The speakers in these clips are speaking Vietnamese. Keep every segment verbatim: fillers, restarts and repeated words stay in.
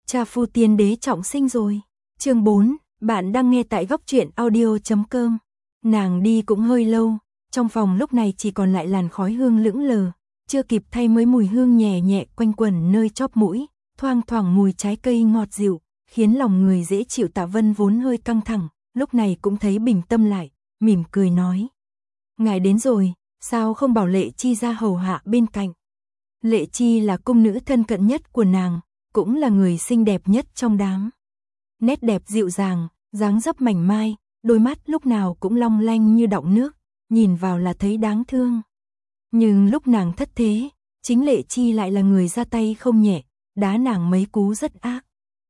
Cha phu tiên đế trọng sinh rồi. Chương bốn, bạn đang nghe tại góc truyện audio chấm com. Nàng đi cũng hơi lâu, trong phòng lúc này chỉ còn lại làn khói hương lững lờ, chưa kịp thay mới mùi hương nhẹ nhẹ quanh quẩn nơi chóp mũi, thoang thoảng mùi trái cây ngọt dịu, khiến lòng người dễ chịu. Tạ Vân vốn hơi căng thẳng, lúc này cũng thấy bình tâm lại, mỉm cười nói: "Ngài đến rồi, sao không bảo Lệ Chi ra hầu hạ bên cạnh?" Lệ Chi là cung nữ thân cận nhất của nàng, cũng là người xinh đẹp nhất trong đám. Nét đẹp dịu dàng, dáng dấp mảnh mai, đôi mắt lúc nào cũng long lanh như đọng nước, nhìn vào là thấy đáng thương. Nhưng lúc nàng thất thế, chính Lệ Chi lại là người ra tay không nhẹ, đá nàng mấy cú rất ác.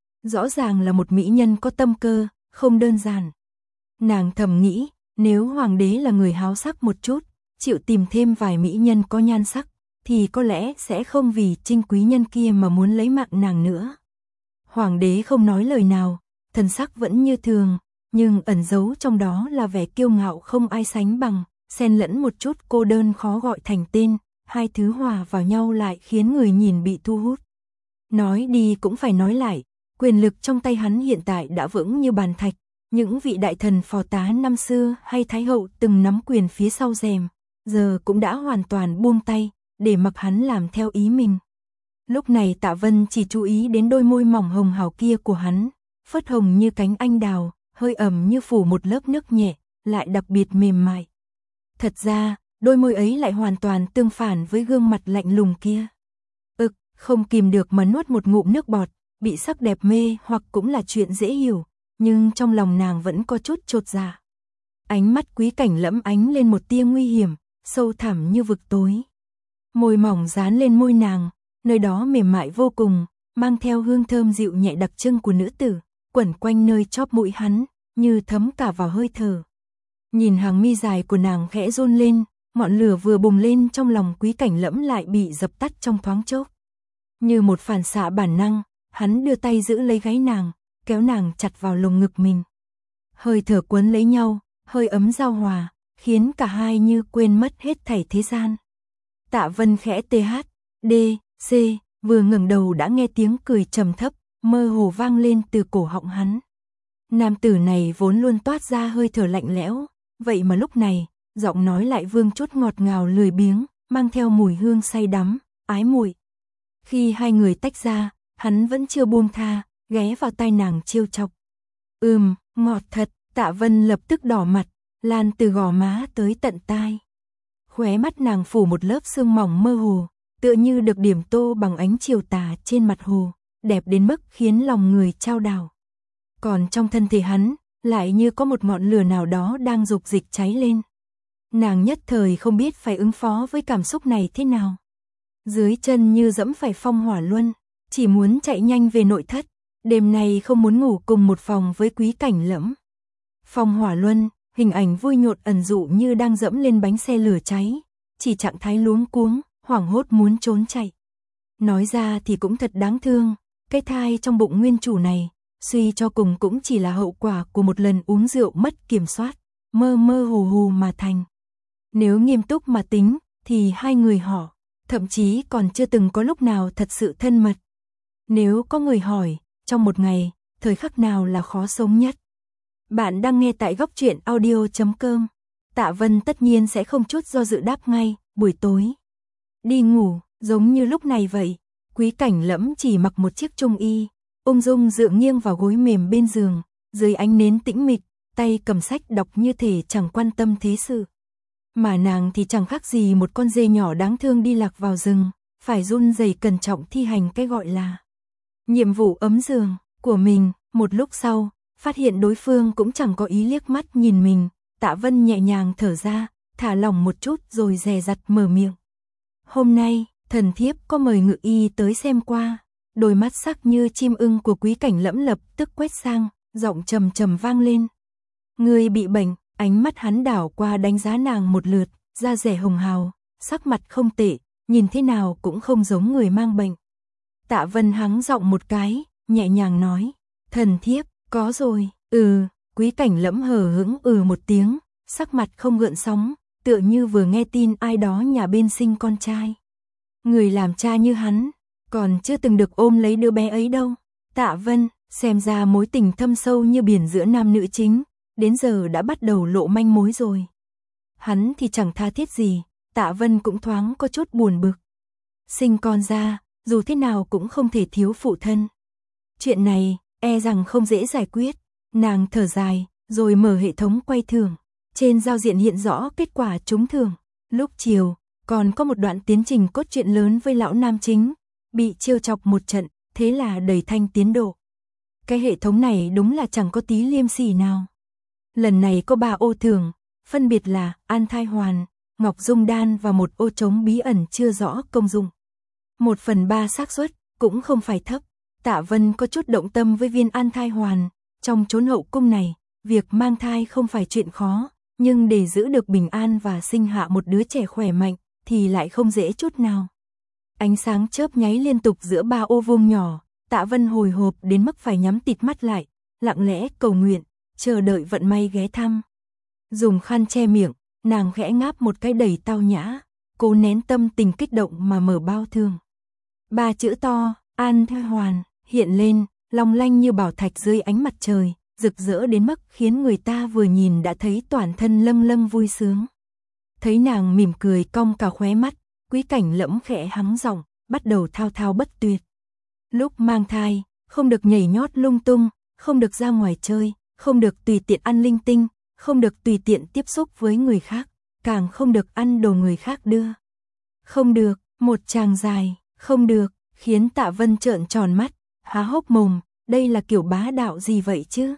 Rõ ràng là một mỹ nhân có tâm cơ, không đơn giản. Nàng thầm nghĩ, nếu hoàng đế là người háo sắc một chút, chịu tìm thêm vài mỹ nhân có nhan sắc, thì có lẽ sẽ không vì trinh quý nhân kia mà muốn lấy mạng nàng nữa. Hoàng đế không nói lời nào, thần sắc vẫn như thường, nhưng ẩn giấu trong đó là vẻ kiêu ngạo không ai sánh bằng, xen lẫn một chút cô đơn khó gọi thành tên, hai thứ hòa vào nhau lại khiến người nhìn bị thu hút. Nói đi cũng phải nói lại, quyền lực trong tay hắn hiện tại đã vững như bàn thạch, những vị đại thần phò tá năm xưa hay thái hậu từng nắm quyền phía sau rèm, giờ cũng đã hoàn toàn buông tay, để mặc hắn làm theo ý mình. Lúc này Tạ Vân chỉ chú ý đến đôi môi mỏng hồng hào kia của hắn, phớt hồng như cánh anh đào, hơi ẩm như phủ một lớp nước nhẹ, lại đặc biệt mềm mại. Thật ra, đôi môi ấy lại hoàn toàn tương phản với gương mặt lạnh lùng kia. Ực, không kìm được mà nuốt một ngụm nước bọt, bị sắc đẹp mê hoặc cũng là chuyện dễ hiểu, nhưng trong lòng nàng vẫn có chút chột dạ. Ánh mắt Quý Cảnh lẫm ánh lên một tia nguy hiểm, sâu thẳm như vực tối. Môi mỏng dán lên môi nàng, nơi đó mềm mại vô cùng, mang theo hương thơm dịu nhẹ đặc trưng của nữ tử, quẩn quanh nơi chóp mũi hắn, như thấm cả vào hơi thở. Nhìn hàng mi dài của nàng khẽ run lên, ngọn lửa vừa bùng lên trong lòng Quý Cảnh lẫm lại bị dập tắt trong thoáng chốc. Như một phản xạ bản năng, hắn đưa tay giữ lấy gáy nàng, kéo nàng chặt vào lồng ngực mình. Hơi thở quấn lấy nhau, hơi ấm giao hòa, khiến cả hai như quên mất hết thảy thế gian. Tạ Vân khẽ tê hát, đê, xê, vừa ngẩng đầu đã nghe tiếng cười trầm thấp, mơ hồ vang lên từ cổ họng hắn. Nam tử này vốn luôn toát ra hơi thở lạnh lẽo, vậy mà lúc này, giọng nói lại vương chút ngọt ngào lười biếng, mang theo mùi hương say đắm, ái muội. Khi hai người tách ra, hắn vẫn chưa buông tha, ghé vào tai nàng trêu chọc. Ừm, ngọt thật. Tạ Vân lập tức đỏ mặt, lan từ gò má tới tận tai. Khóe mắt nàng phủ một lớp sương mỏng mơ hồ, tựa như được điểm tô bằng ánh chiều tà trên mặt hồ, đẹp đến mức khiến lòng người chao đảo. Còn trong thân thể hắn, lại như có một ngọn lửa nào đó đang dục dịch cháy lên. Nàng nhất thời không biết phải ứng phó với cảm xúc này thế nào. Dưới chân như dẫm phải phong hỏa luân, chỉ muốn chạy nhanh về nội thất, đêm nay không muốn ngủ cùng một phòng với Quý Cảnh lẫm. Phong hỏa luân, hình ảnh vui nhộn ẩn dụ như đang dẫm lên bánh xe lửa cháy, chỉ trạng thái luống cuống, hoảng hốt muốn trốn chạy. Nói ra thì cũng thật đáng thương, cái thai trong bụng nguyên chủ này, suy cho cùng cũng chỉ là hậu quả của một lần uống rượu mất kiểm soát, mơ mơ hồ hồ mà thành. Nếu nghiêm túc mà tính, thì hai người họ, thậm chí còn chưa từng có lúc nào thật sự thân mật. Nếu có người hỏi, trong một ngày, thời khắc nào là khó sống nhất? Bạn đang nghe tại góc truyện audio chấm com. Tạ Vân tất nhiên sẽ không chút do dự đáp ngay, buổi tối. Đi ngủ, giống như lúc này vậy. Quý Cảnh lẫm chỉ mặc một chiếc trung y, ung dung dựa nghiêng vào gối mềm bên giường, dưới ánh nến tĩnh mịch, tay cầm sách đọc như thể chẳng quan tâm thế sự. Mà nàng thì chẳng khác gì một con dê nhỏ đáng thương đi lạc vào rừng, phải run rẩy cẩn trọng thi hành cái gọi là nhiệm vụ ấm giường của mình. Một lúc sau, phát hiện đối phương cũng chẳng có ý liếc mắt nhìn mình, Tạ Vân nhẹ nhàng thở ra, thả lỏng một chút rồi dè dặt mở miệng. Hôm nay, thần thiếp có mời ngự y tới xem qua. Đôi mắt sắc như chim ưng của Quý Cảnh lẫm lập tức quét sang, giọng trầm trầm vang lên. Người bị bệnh. Ánh mắt hắn đảo qua đánh giá nàng một lượt, da dẻ hồng hào, sắc mặt không tệ, nhìn thế nào cũng không giống người mang bệnh. Tạ Vân hắng giọng một cái, nhẹ nhàng nói, thần thiếp, có rồi, ừ. Quý Cảnh lẫm hờ hững ừ một tiếng, sắc mặt không gợn sóng, tựa như vừa nghe tin ai đó nhà bên sinh con trai. Người làm cha như hắn, còn chưa từng được ôm lấy đứa bé ấy đâu. Tạ Vân, xem ra mối tình thâm sâu như biển giữa nam nữ chính, đến giờ đã bắt đầu lộ manh mối rồi. Hắn thì chẳng tha thiết gì, Tạ Vân cũng thoáng có chút buồn bực. Sinh con ra, dù thế nào cũng không thể thiếu phụ thân. Chuyện này, e rằng không dễ giải quyết. Nàng thở dài, rồi mở hệ thống quay thưởng. Trên giao diện hiện rõ kết quả trúng thưởng. Lúc chiều, còn có một đoạn tiến trình cốt truyện lớn với lão nam chính. Bị trêu chọc một trận, thế là đẩy thanh tiến độ. Cái hệ thống này đúng là chẳng có tí liêm sỉ nào. Lần này có ba ô thưởng, phân biệt là An Thai Hoàn, Ngọc Dung Đan và một ô trống bí ẩn chưa rõ công dụng. Một phần ba xác suất, cũng không phải thấp. Tạ Vân có chút động tâm với viên An Thai Hoàn. Trong chốn hậu cung này, việc mang thai không phải chuyện khó, nhưng để giữ được bình an và sinh hạ một đứa trẻ khỏe mạnh, thì lại không dễ chút nào. Ánh sáng chớp nháy liên tục giữa ba ô vuông nhỏ, Tạ Vân hồi hộp đến mức phải nhắm tịt mắt lại, lặng lẽ cầu nguyện, chờ đợi vận may ghé thăm. Dùng khăn che miệng, nàng khẽ ngáp một cái đầy tao nhã, cố nén tâm tình kích động mà mở bao thương. Ba chữ to, An Thai Hoàn, hiện lên, long lanh như bảo thạch dưới ánh mặt trời, rực rỡ đến mức khiến người ta vừa nhìn đã thấy toàn thân lâng lâng vui sướng. Thấy nàng mỉm cười cong cả khóe mắt, Quý Cảnh Lẫm khẽ hắng giọng, bắt đầu thao thao bất tuyệt. Lúc mang thai, không được nhảy nhót lung tung, không được ra ngoài chơi, không được tùy tiện ăn linh tinh, không được tùy tiện tiếp xúc với người khác, càng không được ăn đồ người khác đưa. Không được, một tràng dài, không được, khiến Tạ Vân trợn tròn mắt, há hốc mồm, đây là kiểu bá đạo gì vậy chứ?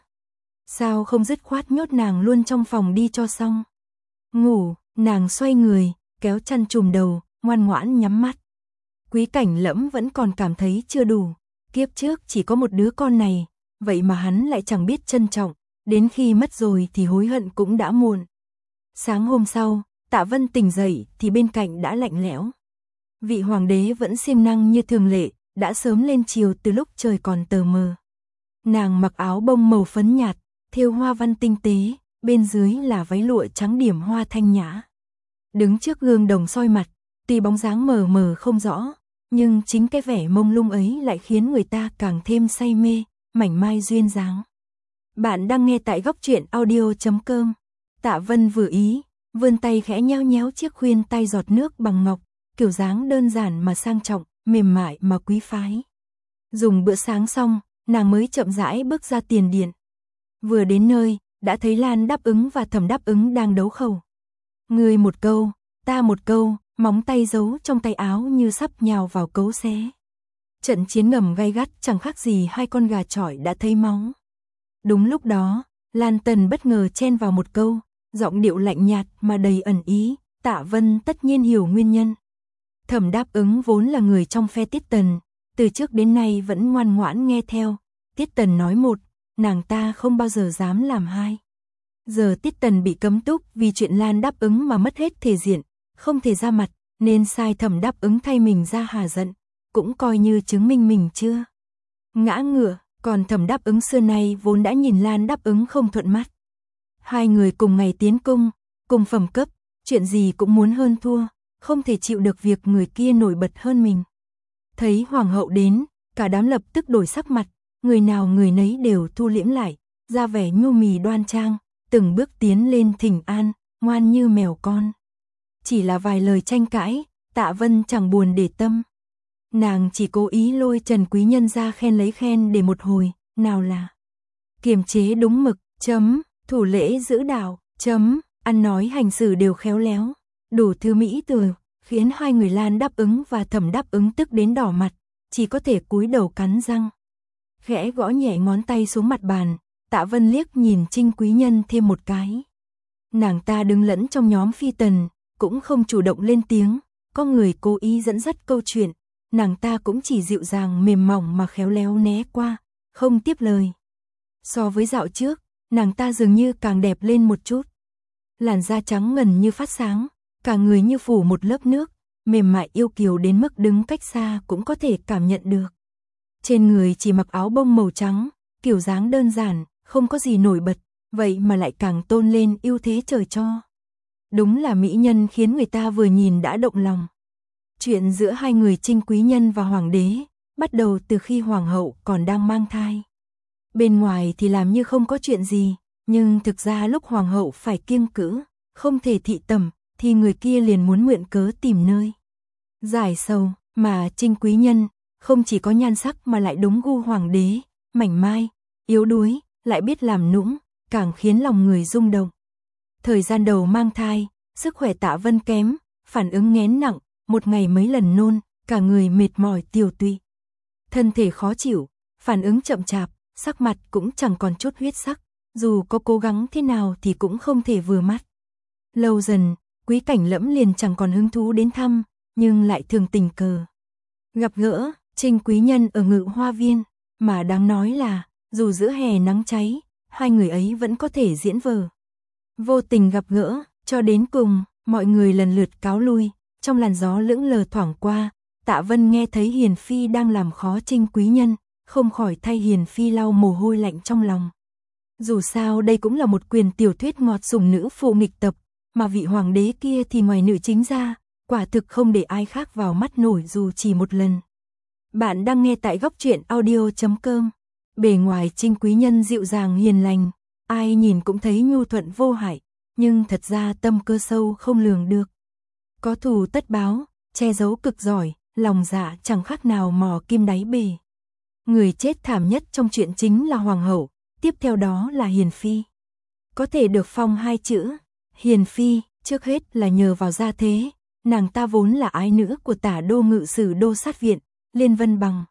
Sao không dứt khoát nhốt nàng luôn trong phòng đi cho xong? Ngủ, nàng xoay người, kéo chăn trùm đầu, ngoan ngoãn nhắm mắt. Quý Cảnh Lẫm vẫn còn cảm thấy chưa đủ, kiếp trước chỉ có một đứa con này, vậy mà hắn lại chẳng biết trân trọng, đến khi mất rồi thì hối hận cũng đã muộn. Sáng hôm sau, Tạ Vân tỉnh dậy thì bên cạnh đã lạnh lẽo. Vị hoàng đế vẫn siêng năng như thường lệ, đã sớm lên chiều từ lúc trời còn tờ mờ. Nàng mặc áo bông màu phấn nhạt, thêu hoa văn tinh tế, bên dưới là váy lụa trắng điểm hoa thanh nhã. Đứng trước gương đồng soi mặt, tuy bóng dáng mờ mờ không rõ, nhưng chính cái vẻ mông lung ấy lại khiến người ta càng thêm say mê, mảnh mai duyên dáng. Bạn đang nghe tại góc truyện audio chấm com. Tạ Vân vừa ý, vươn tay khẽ nhéo nhéo chiếc khuyên tay giọt nước bằng ngọc, kiểu dáng đơn giản mà sang trọng, mềm mại mà quý phái. Dùng bữa sáng xong, nàng mới chậm rãi bước ra tiền điện. Vừa đến nơi, đã thấy Lan Đáp Ứng và Thẩm Đáp Ứng đang đấu khẩu. Người một câu, ta một câu, móng tay giấu trong tay áo như sắp nhào vào cấu xé. Trận chiến ngầm gay gắt chẳng khác gì hai con gà chọi đã thấy máu. Đúng lúc đó, Lan Tần bất ngờ chen vào một câu, giọng điệu lạnh nhạt mà đầy ẩn ý, Tạ Vân tất nhiên hiểu nguyên nhân. Thẩm Đáp Ứng vốn là người trong phe Tiết Tần, từ trước đến nay vẫn ngoan ngoãn nghe theo. Tiết Tần nói một, nàng ta không bao giờ dám làm hai. Giờ Tiết Tần bị cấm túc vì chuyện Lan Đáp Ứng mà mất hết thể diện, không thể ra mặt, nên sai Thẩm Đáp Ứng thay mình ra hà giận, cũng coi như chứng minh mình chưa ngã ngựa. Còn Thẩm Đáp Ứng xưa nay vốn đã nhìn Lan Đáp Ứng không thuận mắt. Hai người cùng ngày tiến cung, cùng phẩm cấp, chuyện gì cũng muốn hơn thua, không thể chịu được việc người kia nổi bật hơn mình. Thấy hoàng hậu đến, cả đám lập tức đổi sắc mặt, người nào người nấy đều thu liễm lại, ra vẻ nhu mì đoan trang, từng bước tiến lên thỉnh an, ngoan như mèo con. Chỉ là vài lời tranh cãi, Tạ Vân chẳng buồn để tâm. Nàng chỉ cố ý lôi Trần Quý Nhân ra khen lấy khen để một hồi, nào là kiềm chế đúng mực, chấm, thủ lễ giữ đạo, chấm, ăn nói hành xử đều khéo léo, đủ thứ mỹ từ, khiến hai người Lan Đáp Ứng và Thẩm Đáp Ứng tức đến đỏ mặt, chỉ có thể cúi đầu cắn răng. Khẽ gõ nhẹ ngón tay xuống mặt bàn, Tạ Vân liếc nhìn Trinh Quý Nhân thêm một cái. Nàng ta đứng lẫn trong nhóm phi tần, cũng không chủ động lên tiếng, có người cố ý dẫn dắt câu chuyện. Nàng ta cũng chỉ dịu dàng mềm mỏng mà khéo léo né qua, không tiếp lời. So với dạo trước, nàng ta dường như càng đẹp lên một chút. Làn da trắng ngần như phát sáng, cả người như phủ một lớp nước, mềm mại yêu kiều đến mức đứng cách xa cũng có thể cảm nhận được. Trên người chỉ mặc áo bông màu trắng, kiểu dáng đơn giản, không có gì nổi bật, vậy mà lại càng tôn lên ưu thế trời cho. Đúng là mỹ nhân khiến người ta vừa nhìn đã động lòng. Chuyện giữa hai người Trinh Quý Nhân và Hoàng đế, bắt đầu từ khi hoàng hậu còn đang mang thai. Bên ngoài thì làm như không có chuyện gì, nhưng thực ra lúc hoàng hậu phải kiêng cữ, không thể thị tẩm, thì người kia liền muốn mượn cớ tìm nơi giải sầu, mà Trinh quý nhân không chỉ có nhan sắc mà lại đúng gu hoàng đế, mảnh mai, yếu đuối, lại biết làm nũng, càng khiến lòng người rung động. Thời gian đầu mang thai, sức khỏe Tạ Vân kém, phản ứng nghén nặng, một ngày mấy lần nôn, cả người mệt mỏi tiều tụy. Thân thể khó chịu, phản ứng chậm chạp, sắc mặt cũng chẳng còn chút huyết sắc, dù có cố gắng thế nào thì cũng không thể vừa mắt. Lâu dần, Quý Cảnh Lẫm liền chẳng còn hứng thú đến thăm, nhưng lại thường tình cờ gặp gỡ Trinh quý nhân ở Ngự Hoa Viên, mà đáng nói là, dù giữa hè nắng cháy, hai người ấy vẫn có thể diễn vở. Vô tình gặp gỡ, cho đến cùng, mọi người lần lượt cáo lui, trong làn gió lững lờ thoảng qua, Tạ Vân nghe thấy Hiền Phi đang làm khó Trinh quý nhân, không khỏi thay Hiền Phi lau mồ hôi lạnh trong lòng. Dù sao đây cũng là một quyền tiểu thuyết ngọt sủng nữ phụ nghịch tập, mà vị hoàng đế kia thì ngoài nữ chính ra, quả thực không để ai khác vào mắt nổi dù chỉ một lần. Bạn đang nghe tại góc truyện audio chấm com. Bề ngoài Trinh quý nhân dịu dàng hiền lành, ai nhìn cũng thấy nhu thuận vô hại, nhưng thật ra tâm cơ sâu không lường được. Có thù tất báo, che giấu cực giỏi, lòng dạ chẳng khác nào mò kim đáy bể. Người chết thảm nhất trong chuyện chính là hoàng hậu, tiếp theo đó là Hiền Phi. Có thể được phong hai chữ Hiền Phi, trước hết là nhờ vào gia thế, nàng ta vốn là ái nữ của Tả Đô Ngự Sử Đô Sát Viện, Liên Vân Bằng.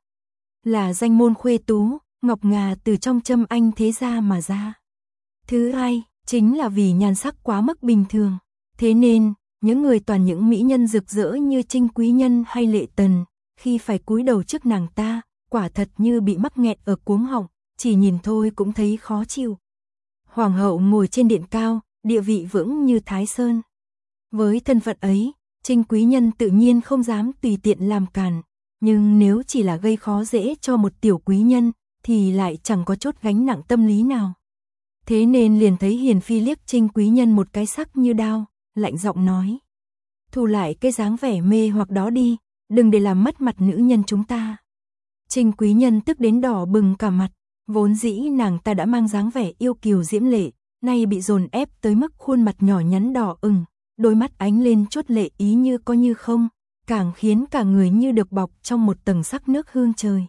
Là danh môn khuê tú, ngọc ngà từ trong châm anh thế gia mà ra. Thứ hai, chính là vì nhan sắc quá mức bình thường. Thế nên, những người toàn những mỹ nhân rực rỡ như Trinh quý nhân hay Lệ Tần, khi phải cúi đầu trước nàng ta, quả thật như bị mắc nghẹn ở cuống họng, chỉ nhìn thôi cũng thấy khó chịu. Hoàng hậu ngồi trên điện cao, địa vị vững như Thái Sơn. Với thân phận ấy, Trinh quý nhân tự nhiên không dám tùy tiện làm càn, nhưng nếu chỉ là gây khó dễ cho một tiểu quý nhân, thì lại chẳng có chút gánh nặng tâm lý nào. Thế nên liền thấy Hiền Phi liếc Trinh quý nhân một cái sắc như đao, lạnh giọng nói: thu lại cái dáng vẻ mê hoặc đó đi, đừng để làm mất mặt nữ nhân chúng ta. Trinh quý nhân tức đến đỏ bừng cả mặt, vốn dĩ nàng ta đã mang dáng vẻ yêu kiều diễm lệ, nay bị dồn ép tới mức khuôn mặt nhỏ nhắn đỏ ửng, đôi mắt ánh lên chút lệ ý như có như không, càng khiến cả người như được bọc trong một tầng sắc nước hương trời.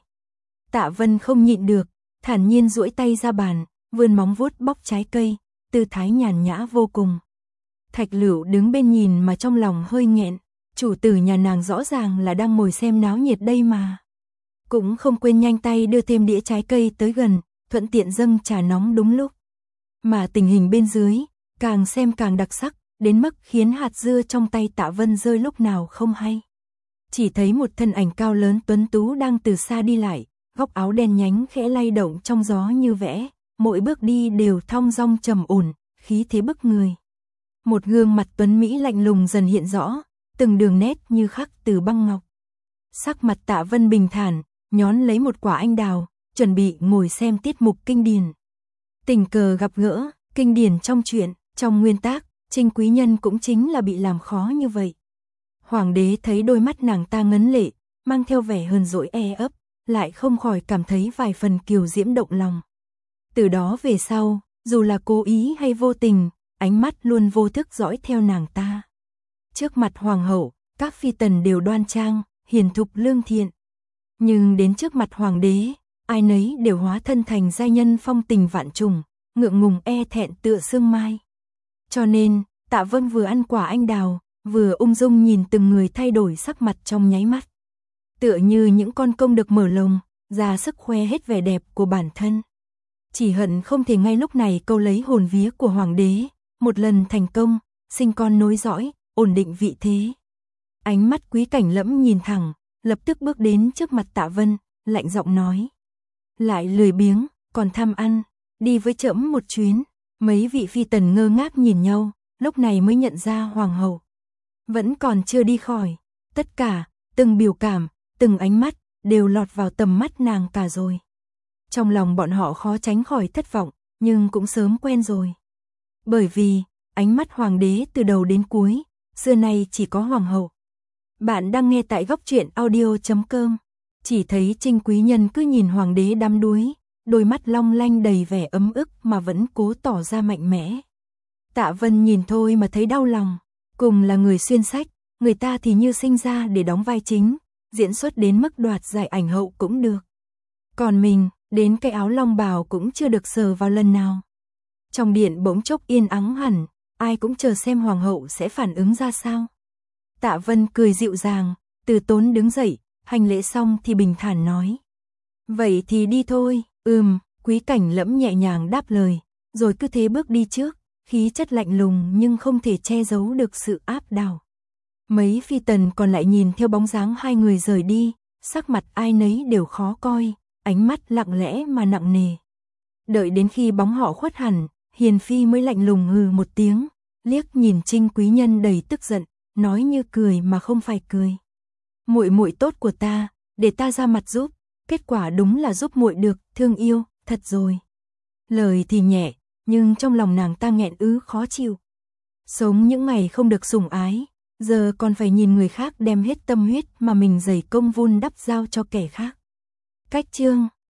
Tạ Vân không nhịn được, thản nhiên duỗi tay ra bàn, vươn móng vuốt bóc trái cây, tư thái nhàn nhã vô cùng. Thạch Lựu đứng bên nhìn mà trong lòng hơi nghẹn, chủ tử nhà nàng rõ ràng là đang ngồi xem náo nhiệt đây mà. Cũng không quên nhanh tay đưa thêm đĩa trái cây tới gần, thuận tiện dâng trà nóng đúng lúc. Mà tình hình bên dưới, càng xem càng đặc sắc, đến mức khiến hạt dưa trong tay Tạ Vân rơi lúc nào không hay. Chỉ thấy một thân ảnh cao lớn tuấn tú đang từ xa đi lại, góc áo đen nhánh khẽ lay động trong gió như vẽ, mỗi bước đi đều thong dong trầm ổn, khí thế bức người. Một gương mặt tuấn mỹ lạnh lùng dần hiện rõ, từng đường nét như khắc từ băng ngọc. Sắc mặt Tạ Vân bình thản, nhón lấy một quả anh đào, chuẩn bị ngồi xem tiết mục kinh điển. Tình cờ gặp gỡ, kinh điển trong truyện, trong nguyên tác, Trinh quý nhân cũng chính là bị làm khó như vậy. Hoàng đế thấy đôi mắt nàng ta ngấn lệ, mang theo vẻ hờn dỗi e ấp, lại không khỏi cảm thấy vài phần kiều diễm động lòng. Từ đó về sau, dù là cố ý hay vô tình, ánh mắt luôn vô thức dõi theo nàng ta. Trước mặt hoàng hậu, các phi tần đều đoan trang, hiền thục lương thiện. Nhưng đến trước mặt hoàng đế, ai nấy đều hóa thân thành giai nhân phong tình vạn trùng, ngượng ngùng e thẹn tựa sương mai. Cho nên, Tạ Vân vừa ăn quả anh đào, vừa ung dung nhìn từng người thay đổi sắc mặt trong nháy mắt. Tựa như những con công được mở lồng, ra sức khoe hết vẻ đẹp của bản thân. Chỉ hận không thể ngay lúc này câu lấy hồn vía của hoàng đế, một lần thành công, sinh con nối dõi, ổn định vị thế. Ánh mắt Quý Cảnh Lẫm nhìn thẳng, lập tức bước đến trước mặt Tạ Vân, lạnh giọng nói: lại lười biếng, còn tham ăn, đi với trẫm một chuyến. Mấy vị phi tần ngơ ngác nhìn nhau, lúc này mới nhận ra hoàng hậu vẫn còn chưa đi khỏi. Tất cả, từng biểu cảm, từng ánh mắt, đều lọt vào tầm mắt nàng cả rồi. Trong lòng bọn họ khó tránh khỏi thất vọng, nhưng cũng sớm quen rồi. Bởi vì, ánh mắt hoàng đế từ đầu đến cuối, xưa nay chỉ có hoàng hậu. Bạn đang nghe tại góc truyện audio chấm com. Chỉ thấy Trinh quý nhân cứ nhìn hoàng đế đắm đuối, đôi mắt long lanh đầy vẻ ấm ức mà vẫn cố tỏ ra mạnh mẽ. Tạ Vân nhìn thôi mà thấy đau lòng, cùng là người xuyên sách, người ta thì như sinh ra để đóng vai chính, diễn xuất đến mức đoạt giải ảnh hậu cũng được. Còn mình, đến cái áo long bào cũng chưa được sờ vào lần nào. Trong điện bỗng chốc yên ắng hẳn, ai cũng chờ xem hoàng hậu sẽ phản ứng ra sao. Tạ Vân cười dịu dàng, từ tốn đứng dậy, hành lễ xong thì bình thản nói. Vậy thì đi thôi, ừm, Quý Cảnh Lẫm nhẹ nhàng đáp lời, rồi cứ thế bước đi trước, khí chất lạnh lùng nhưng không thể che giấu được sự áp đảo. Mấy phi tần còn lại nhìn theo bóng dáng hai người rời đi, sắc mặt ai nấy đều khó coi, ánh mắt lặng lẽ mà nặng nề. Đợi đến khi bóng họ khuất hẳn, Hiền Phi mới lạnh lùng hừ một tiếng, liếc nhìn Trinh quý nhân đầy tức giận, nói như cười mà không phải cười. Muội muội tốt của ta, để ta ra mặt giúp, kết quả đúng là giúp muội được, thương yêu, thật rồi. Lời thì nhẹ, nhưng trong lòng nàng ta nghẹn ứ khó chịu. Sống những ngày không được sủng ái, giờ còn phải nhìn người khác đem hết tâm huyết mà mình dày công vun đắp giao cho kẻ khác. Cách chương